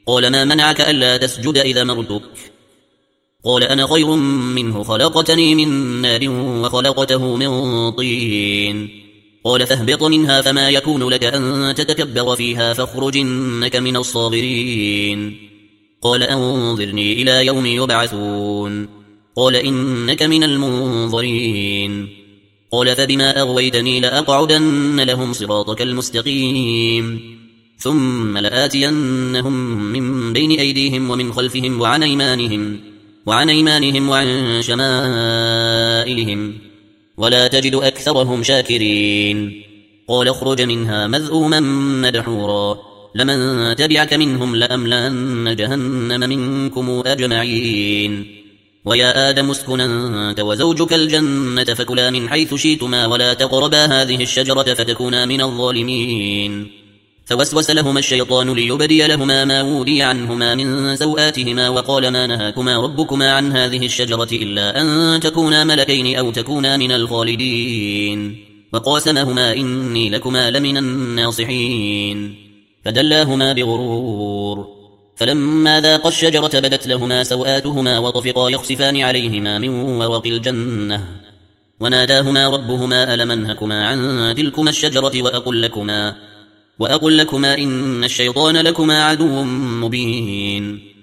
قال ما منعك ألا تسجد إذا مرتك؟ قال أنا خير منه، خلقتني من نار وخلقته من طين. قال فاهبط منها فما يكون لك أن تتكبر فيها فاخرج إنك من الصاغرين. قال أنظرني إلى يوم يبعثون. قال إنك من المنظرين. قال فبما أغويتني لأقعدن لهم صراطك المستقيم ثم لآتينهم من بين أيديهم ومن خلفهم وعن أيمانهم وعن شمائلهم ولا تجد أكثرهم شاكرين. قال اخرج منها مذءوما مدحورا لمن تبعك منهم لأملأن جهنم منكم أجمعين. ويا آدم اسكن أنت وزوجك الجنة فكلا من حيث شئتما ولا تقربا هذه الشجرة فتكونا من الظالمين. فوسوس لهما الشيطان ليبدي لهما ما ودي عنهما من سوآتهما وقال ما نهاكما ربكما عن هذه الشجرة إلا أن تكونا ملكين أو تكونا من الخالدين. وقاسمهما إني لكما لمن الناصحين. فدلاهما بغرور. فلما ذاقا الشجرة بدت لهما سوآتهما وطفقا يخصفان عليهما من ورق الجنة وناداهما ربهما ألم أنهكما عن تلكما الشجرة وأقل لكما إن الشيطان لكما عدو مبين.